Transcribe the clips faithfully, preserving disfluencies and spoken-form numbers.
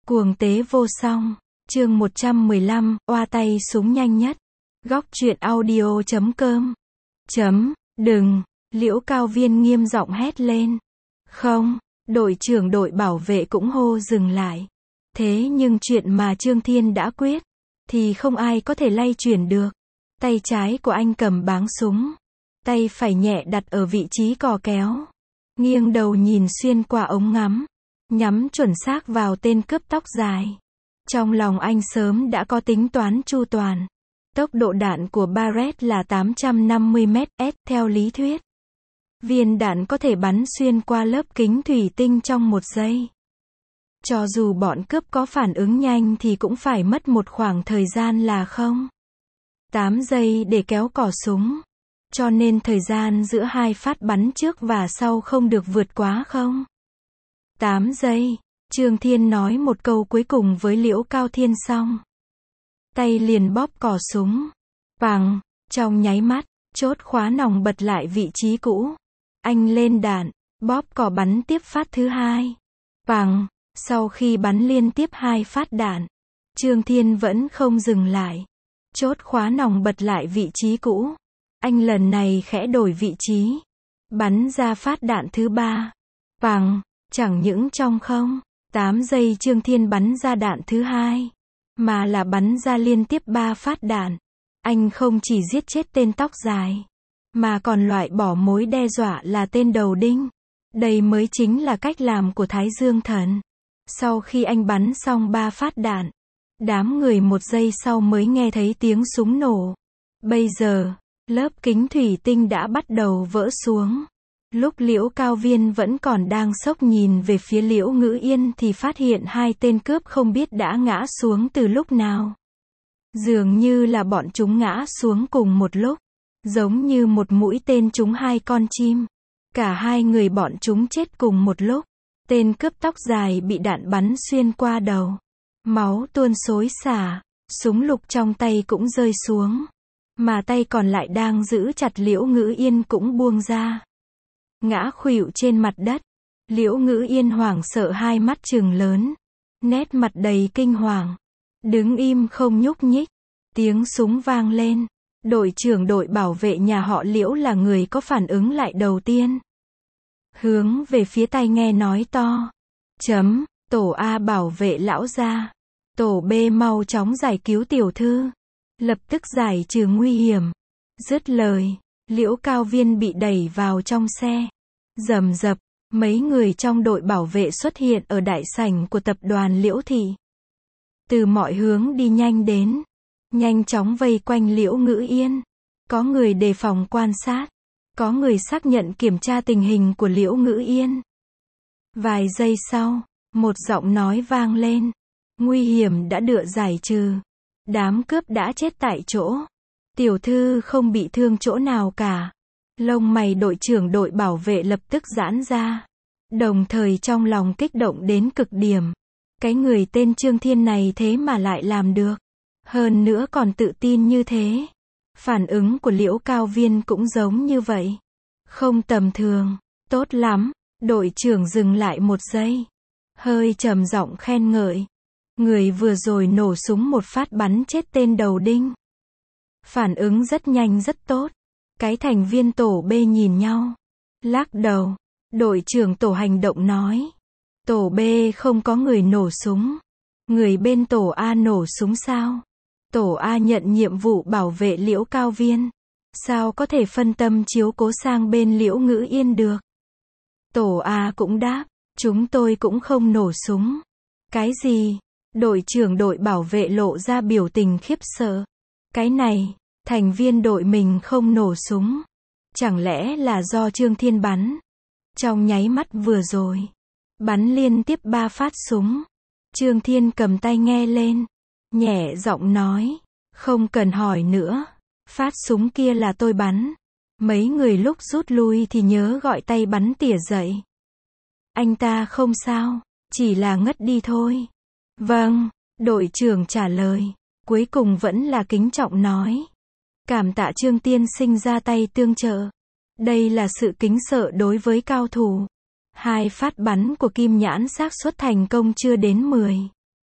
Cuồng tế vô song. Chương một trăm mười lăm, oa tay súng nhanh nhất. Góc truyện audio chấm com. Chấm, đừng, Liễu Cao Viên nghiêm giọng hét lên. Không, đội trưởng đội bảo vệ cũng hô dừng lại. Thế nhưng chuyện mà Trương Thiên đã quyết, thì không ai có thể lay chuyển được. Tay trái của anh cầm báng súng. Tay phải nhẹ đặt ở vị trí cò kéo. Nghiêng đầu nhìn xuyên qua ống ngắm. Nhắm chuẩn xác vào tên cướp tóc dài. Trong lòng anh sớm đã có tính toán chu toàn. Tốc độ đạn của Barrett là tám trăm năm mươi mét s theo lý thuyết. Viên đạn có thể bắn xuyên qua lớp kính thủy tinh trong một giây. Cho dù bọn cướp có phản ứng nhanh thì cũng phải mất một khoảng thời gian là không. tám giây để kéo cò súng. Cho nên thời gian giữa hai phát bắn trước và sau không được vượt quá không. tám giây. Trương Thiên nói một câu cuối cùng với Liễu Cao Thiên xong. Tay liền bóp cò súng. Bằng, trong nháy mắt, chốt khóa nòng bật lại vị trí cũ. Anh lên đạn, bóp cò bắn tiếp phát thứ hai. Bằng, sau khi bắn liên tiếp hai phát đạn, Trương Thiên vẫn không dừng lại. Chốt khóa nòng bật lại vị trí cũ. Anh lần này khẽ đổi vị trí. Bắn ra phát đạn thứ ba. Bằng, chẳng những trong không. tám giây Trương Thiên bắn ra đạn thứ hai. Mà là bắn ra liên tiếp ba phát đạn. Anh không chỉ giết chết tên tóc dài. Mà còn loại bỏ mối đe dọa là tên đầu đinh. Đây mới chính là cách làm của Thái Dương Thần. Sau khi anh bắn xong ba phát đạn. Đám người một giây sau mới nghe thấy tiếng súng nổ. Bây giờ, lớp kính thủy tinh đã bắt đầu vỡ xuống. Lúc Liễu Cao Viên vẫn còn đang sốc nhìn về phía Liễu Ngữ Yên thì phát hiện hai tên cướp không biết đã ngã xuống từ lúc nào. Dường như là bọn chúng ngã xuống cùng một lúc. Giống như một mũi tên trúng hai con chim. Cả hai người bọn chúng chết cùng một lúc. Tên cướp tóc dài bị đạn bắn xuyên qua đầu. Máu tuôn xối xả. Súng lục trong tay cũng rơi xuống. Mà tay còn lại đang giữ chặt Liễu Ngữ Yên cũng buông ra. Ngã khuỵu trên mặt đất. Liễu Ngữ Yên hoảng sợ hai mắt trừng lớn. Nét mặt đầy kinh hoàng. Đứng im không nhúc nhích. Tiếng súng vang lên. Đội trưởng đội bảo vệ nhà họ Liễu là người có phản ứng lại đầu tiên. Hướng về phía tai nghe nói to. Chấm, tổ A bảo vệ lão gia. Tổ B mau chóng giải cứu tiểu thư. Lập tức giải trừ nguy hiểm. Dứt lời. Liễu Cao Viên bị đẩy vào trong xe. Rầm rập, mấy người trong đội bảo vệ xuất hiện ở đại sảnh của tập đoàn Liễu Thị. Từ mọi hướng đi nhanh đến. Nhanh chóng vây quanh Liễu Ngữ Yên. Có người đề phòng quan sát. Có người xác nhận kiểm tra tình hình của Liễu Ngữ Yên. Vài giây sau, một giọng nói vang lên. Nguy hiểm đã được giải trừ. Đám cướp đã chết tại chỗ. Tiểu thư không bị thương chỗ nào cả. Lông mày đội trưởng đội bảo vệ lập tức giãn ra. Đồng thời trong lòng kích động đến cực điểm. Cái người tên Trương Thiên này thế mà lại làm được. Hơn nữa còn tự tin như thế. Phản ứng của Liễu Cao Viên cũng giống như vậy. Không tầm thường. Tốt lắm. Đội trưởng dừng lại một giây. Hơi trầm giọng khen ngợi. Người vừa rồi nổ súng một phát bắn chết tên đầu đinh. Phản ứng rất nhanh rất tốt. Cái thành viên tổ B nhìn nhau. Lắc đầu. Đội trưởng tổ hành động nói. Tổ B không có người nổ súng. Người bên tổ A nổ súng sao? Tổ A nhận nhiệm vụ bảo vệ Liễu Cao Viên. Sao có thể phân tâm chiếu cố sang bên Liễu Ngữ Yên được? Tổ A cũng đáp. Chúng tôi cũng không nổ súng. Cái gì? Đội trưởng đội bảo vệ lộ ra biểu tình khiếp sợ. Cái này, thành viên đội mình không nổ súng. Chẳng lẽ là do Trương Thiên bắn? Trong nháy mắt vừa rồi. Bắn liên tiếp ba phát súng. Trương Thiên cầm tay nghe lên. Nhẹ giọng nói. Không cần hỏi nữa. Phát súng kia là tôi bắn. Mấy người lúc rút lui thì nhớ gọi tay bắn tỉa dậy. Anh ta không sao. Chỉ là ngất đi thôi. Vâng. Đội trưởng trả lời. Cuối cùng vẫn là kính trọng nói. Cảm tạ Trương tiên sinh ra tay tương trợ. Đây là sự kính sợ đối với cao thủ. Hai phát bắn của Kim Nhãn xác suất thành công chưa đến mười.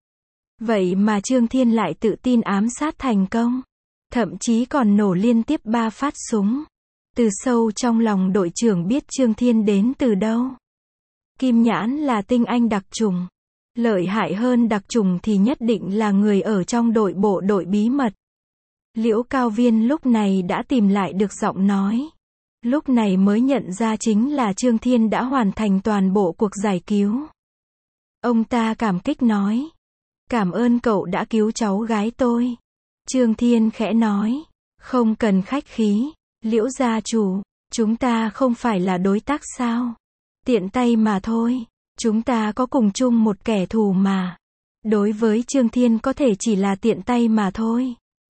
Vậy mà Trương Thiên lại tự tin ám sát thành công. Thậm chí còn nổ liên tiếp ba phát súng. Từ sâu trong lòng đội trưởng biết Trương Thiên đến từ đâu. Kim Nhãn là tinh anh đặc chủng. Lợi hại hơn đặc chủng thì nhất định là người ở trong đội bộ đội bí mật. Liễu Cao Viên lúc này đã tìm lại được giọng nói. Lúc này mới nhận ra chính là Trương Thiên đã hoàn thành toàn bộ cuộc giải cứu. Ông ta cảm kích nói. Cảm ơn cậu đã cứu cháu gái tôi. Trương Thiên khẽ nói. Không cần khách khí. Liễu gia chủ, chúng ta không phải là đối tác sao? Tiện tay mà thôi. Chúng ta có cùng chung một kẻ thù mà. Đối với Trương Thiên có thể chỉ là tiện tay mà thôi.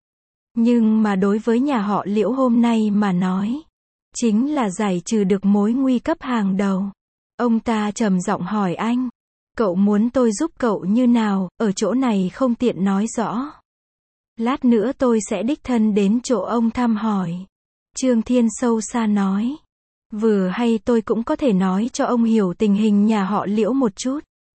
Nhưng mà đối với nhà họ Liễu hôm nay mà nói, chính là giải trừ được mối nguy cấp hàng đầu. Ông ta trầm giọng hỏi anh. Cậu muốn tôi giúp cậu như nào, ở chỗ này không tiện nói rõ. Lát nữa tôi sẽ đích thân đến chỗ ông thăm hỏi. Trương Thiên sâu xa nói. Vừa hay tôi cũng có thể nói cho ông hiểu tình hình nhà họ Liễu một chút.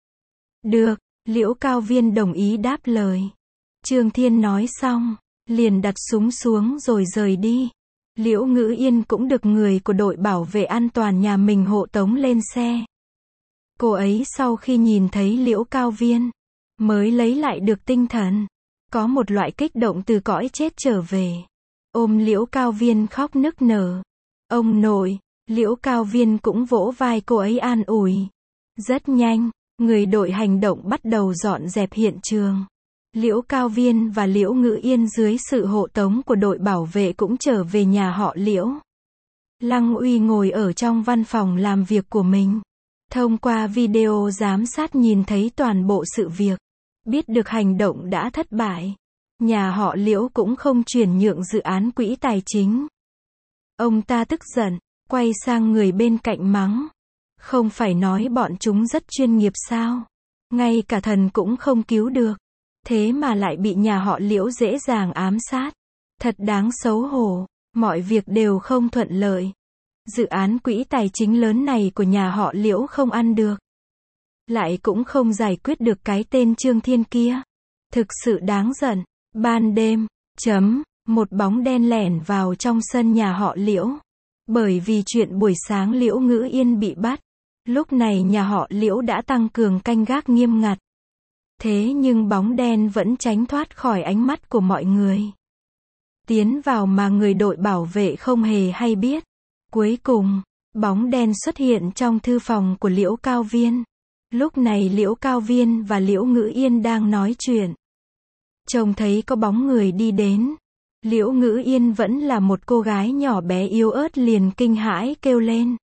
Được, Liễu Cao Viên đồng ý đáp lời. Trương Thiên nói xong, liền đặt súng xuống rồi rời đi. Liễu Ngữ Yên cũng được người của đội bảo vệ an toàn nhà mình hộ tống lên xe. Cô ấy sau khi nhìn thấy Liễu Cao Viên, mới lấy lại được tinh thần. Có một loại kích động từ cõi chết trở về. Ôm Liễu Cao Viên khóc nức nở. Ông nội, Liễu Cao Viên cũng vỗ vai cô ấy an ủi. Rất nhanh, người đội hành động bắt đầu dọn dẹp hiện trường. Liễu Cao Viên và Liễu Ngữ Yên dưới sự hộ tống của đội bảo vệ cũng trở về nhà họ Liễu. Lăng Uy ngồi ở trong văn phòng làm việc của mình. Thông qua video giám sát nhìn thấy toàn bộ sự việc. Biết được hành động đã thất bại. Nhà họ Liễu cũng không chuyển nhượng dự án quỹ tài chính. Ông ta tức giận, quay sang người bên cạnh mắng. Không phải nói bọn chúng rất chuyên nghiệp sao? Ngay cả thần cũng không cứu được. Thế mà lại bị nhà họ Liễu dễ dàng ám sát. Thật đáng xấu hổ, mọi việc đều không thuận lợi. Dự án quỹ tài chính lớn này của nhà họ Liễu không ăn được. Lại cũng không giải quyết được cái tên Trương Thiên kia. Thực sự đáng giận. Ban đêm, chấm, một bóng đen lẻn vào trong sân nhà họ Liễu. Bởi vì chuyện buổi sáng Liễu Ngữ Yên bị bắt. Lúc này nhà họ Liễu đã tăng cường canh gác nghiêm ngặt. Thế nhưng bóng đen vẫn tránh thoát khỏi ánh mắt của mọi người. Tiến vào mà người đội bảo vệ không hề hay biết. Cuối cùng, bóng đen xuất hiện trong thư phòng của Liễu Cao Viên. Lúc này Liễu Cao Viên và Liễu Ngữ Yên đang nói chuyện. Trông thấy có bóng người đi đến. Liễu Ngữ Yên vẫn là một cô gái nhỏ bé yếu ớt liền kinh hãi kêu lên.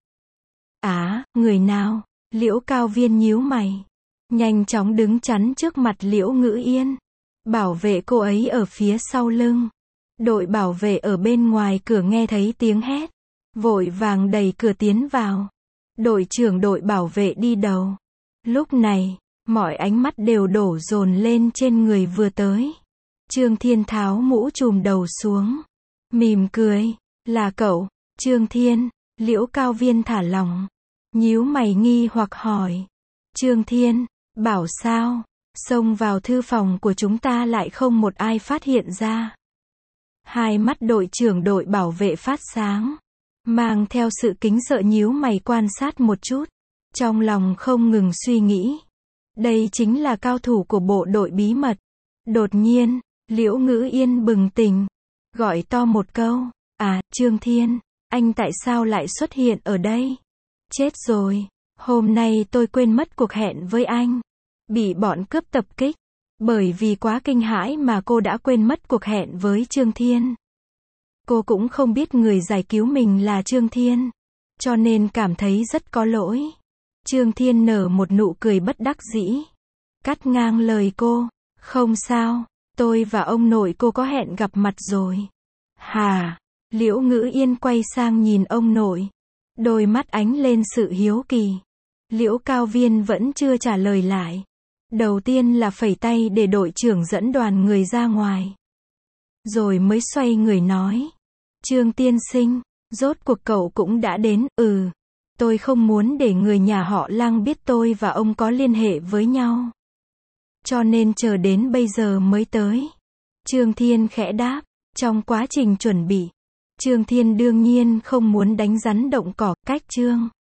Á, người nào? Liễu Cao Viên nhíu mày. Nhanh chóng đứng chắn trước mặt Liễu Ngữ Yên. Bảo vệ cô ấy ở phía sau lưng. Đội bảo vệ ở bên ngoài cửa nghe thấy tiếng hét. Vội vàng đẩy cửa tiến vào. Đội trưởng đội bảo vệ đi đầu. Lúc này, mọi ánh mắt đều đổ dồn lên trên người vừa tới. Trương Thiên tháo mũ trùm đầu xuống. Mỉm cười. Là cậu, Trương Thiên. Liễu Cao Viên thả lỏng. Nhíu mày nghi hoặc hỏi. Trương Thiên, bảo sao? Xông vào thư phòng của chúng ta lại không một ai phát hiện ra. Hai mắt đội trưởng đội bảo vệ phát sáng. Mang theo sự kính sợ nhíu mày quan sát một chút. Trong lòng không ngừng suy nghĩ. Đây chính là cao thủ của bộ đội bí mật. Đột nhiên, Liễu Ngữ Yên bừng tỉnh. Gọi to một câu. À, Trương Thiên, anh tại sao lại xuất hiện ở đây? Chết rồi, hôm nay tôi quên mất cuộc hẹn với anh. Bị bọn cướp tập kích. Bởi vì quá kinh hãi mà cô đã quên mất cuộc hẹn với Trương Thiên. Cô cũng không biết người giải cứu mình là Trương Thiên. Cho nên cảm thấy rất có lỗi. Trương Thiên nở một nụ cười bất đắc dĩ. Cắt ngang lời cô. Không sao, tôi và ông nội cô có hẹn gặp mặt rồi. Hà, Liễu Ngữ Yên quay sang nhìn ông nội. Đôi mắt ánh lên sự hiếu kỳ. Liễu Cao Viên vẫn chưa trả lời lại. Đầu tiên là phẩy tay để đội trưởng dẫn đoàn người ra ngoài. Rồi mới xoay người nói. Trương tiên sinh, rốt cuộc cậu cũng đã đến, ừ. Tôi không muốn để người nhà họ Lăng biết tôi và ông có liên hệ với nhau. cho nên chờ đến bây giờ mới tới. Trương Thiên khẽ đáp, trong quá trình chuẩn bị, Trương Thiên đương nhiên không muốn đánh rắn động cỏ, cách Trương